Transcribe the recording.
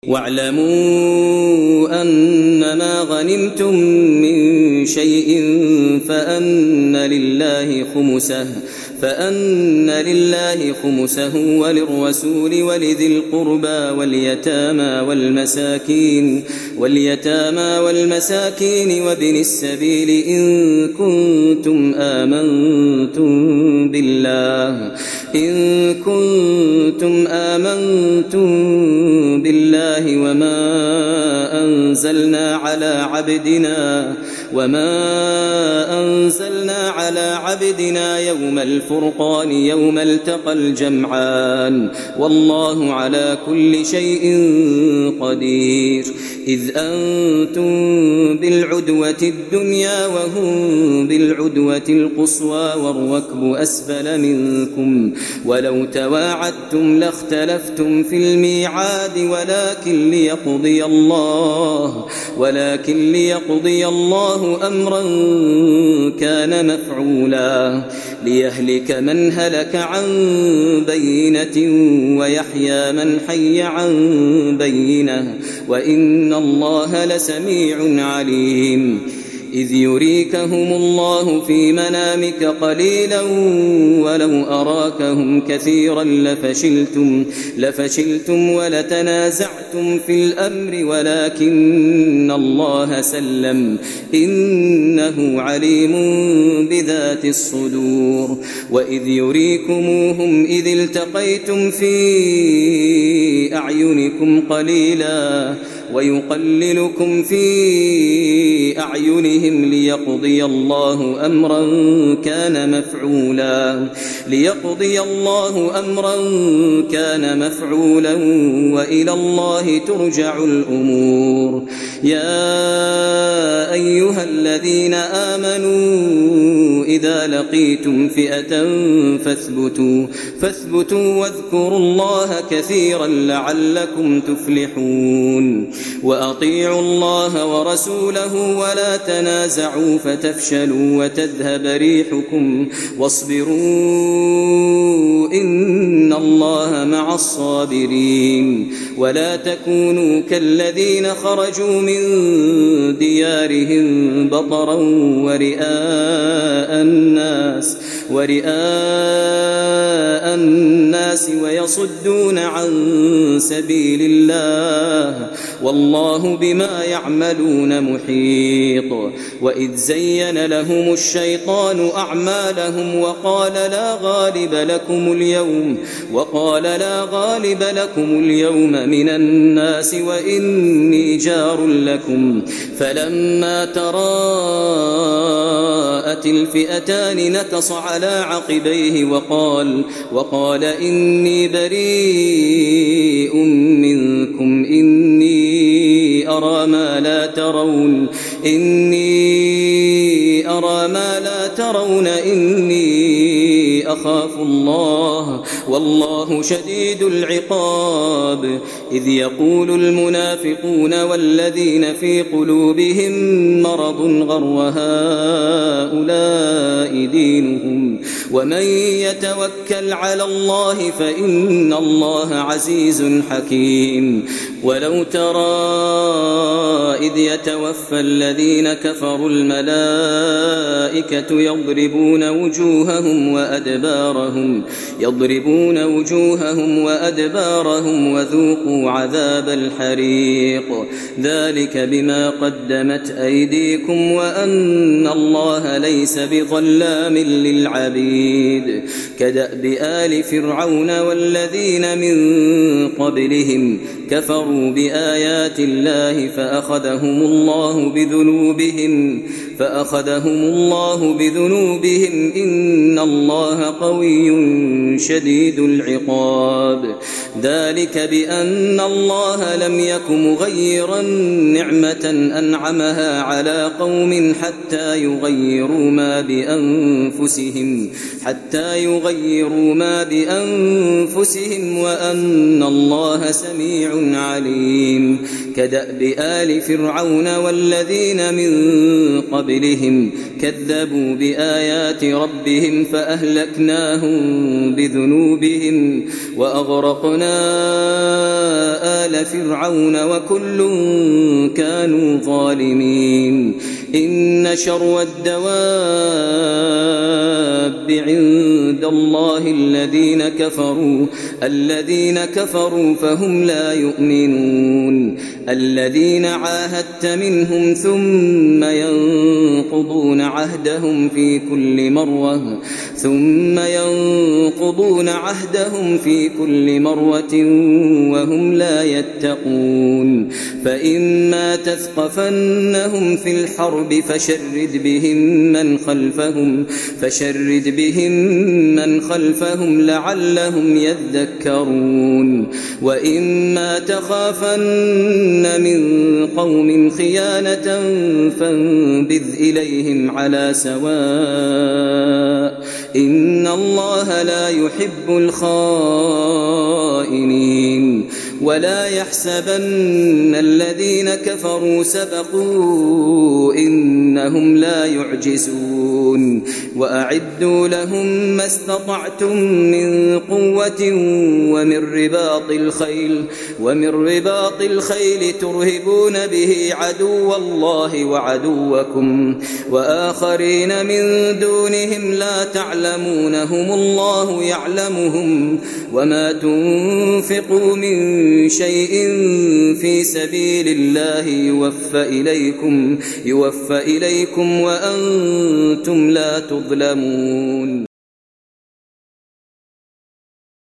واعلموا أنما غنمتم من شيء فأن لله خمسه وللرسول ولذي القربى واليتامى والمساكين وابن السبيل إن كنتم آمنتم بالله وما أنزلنا على عبدنا يوم الفرقان يوم التقى الجمعان والله على كل شيء قدير. إذ أنتم بالعدوة الدنيا وهم بالعدوة القصوى والركب أسفل منكم ولو تواعدتم لاختلفتم في الميعاد ولكن ليقضي الله أمرا كان مفعولا ليهلك من هلك عن بينة ويحيى من حي عن بينة وإن الله لسميع عليم. إذ يريكهم الله في منامك قليلا ولو أراكهم كثيرا لفشلتم ولتنازعتم في الأمر ولكن الله سلم إنه عليم بذات الصدور. وإذ يريكموهم إذ التقيتم في أعينكم قليلا ويقللكم في أعينهم ليقضي الله أمرا كان مفعولا وإلى الله ترجع الأمور. يا أيها الذين آمنوا إذا لقيتم فئة فاثبتوا واذكروا الله كثيرا لعلكم تفلحون. وأطيعوا الله ورسوله ولا تنازعوا فتفشلوا وتذهب ريحكم واصبروا إن الله مع الصابرين. ولا تكونوا كالذين خرجوا من ديارهم بطرا ورئاء الناس ويصدون عن سبيل الله والله بما يعملون محيط. وإذ زين لهم الشيطان أعمالهم وقال لا غالب لكم اليوم من الناس وإني جار لكم فلما تراءت الفئتان نكص على عقبيه وقال إني بريء منكم إني أرى ما لا ترون إني أخاف الله والله شديد العقاب. إذ يقول المنافقون والذين في قلوبهم مرض غر هؤلاء دينهم ومن يتوكل على الله فإن الله عزيز حكيم. ولو ترى إذ يتوفى الذين كفروا الملائكة يضربون وجوههم وأدبارهم وذوقوا عذاب الحريق ذلك بما قدمت أيديكم وأن الله ليس بظلام للعبيد. كدأب آل فرعون والذين من قبلهم كفروا بآيات الله فأخذهم الله بذنوبهم إن الله قوي شديد العقاب. ذلك بأن الله لم يك مغيرا نعمة أنعمها على قوم حتى يغيروا ما بأنفسهم وأن الله سميع عليم. كدأب آل فرعون والذين من قبلهم كذبوا بآيات ربهم فأهلكناهم بذنوبهم وأغرقنا آل فرعون وكل كانوا ظالمين إن شر الدواب عند الله الذين كفروا فهم لا يؤمنون الذين عاهدت منهم ثم ينقضون عهدهم في كل مرة وهم لا يتقون فإما تثقفنهم في الحرب فشرد بهم من خلفهم لعلهم يذكرون وإما تخافن من قوم خيانة فانبذ إليهم على سواء إن الله لا يحب الخائنين ولا يحسبن الذين كفروا سبقوا إنهم لا يعجزون وأعدوا لهم ما استطعتم من قوة ومن رباط الخيل ترهبون به عدو الله وعدوكم وآخرين من دونهم لا تعلمونهم الله يعلمهم وما تنفقوا من شيء في سبيل الله يوفى إليكم وأنتم لا تظلمون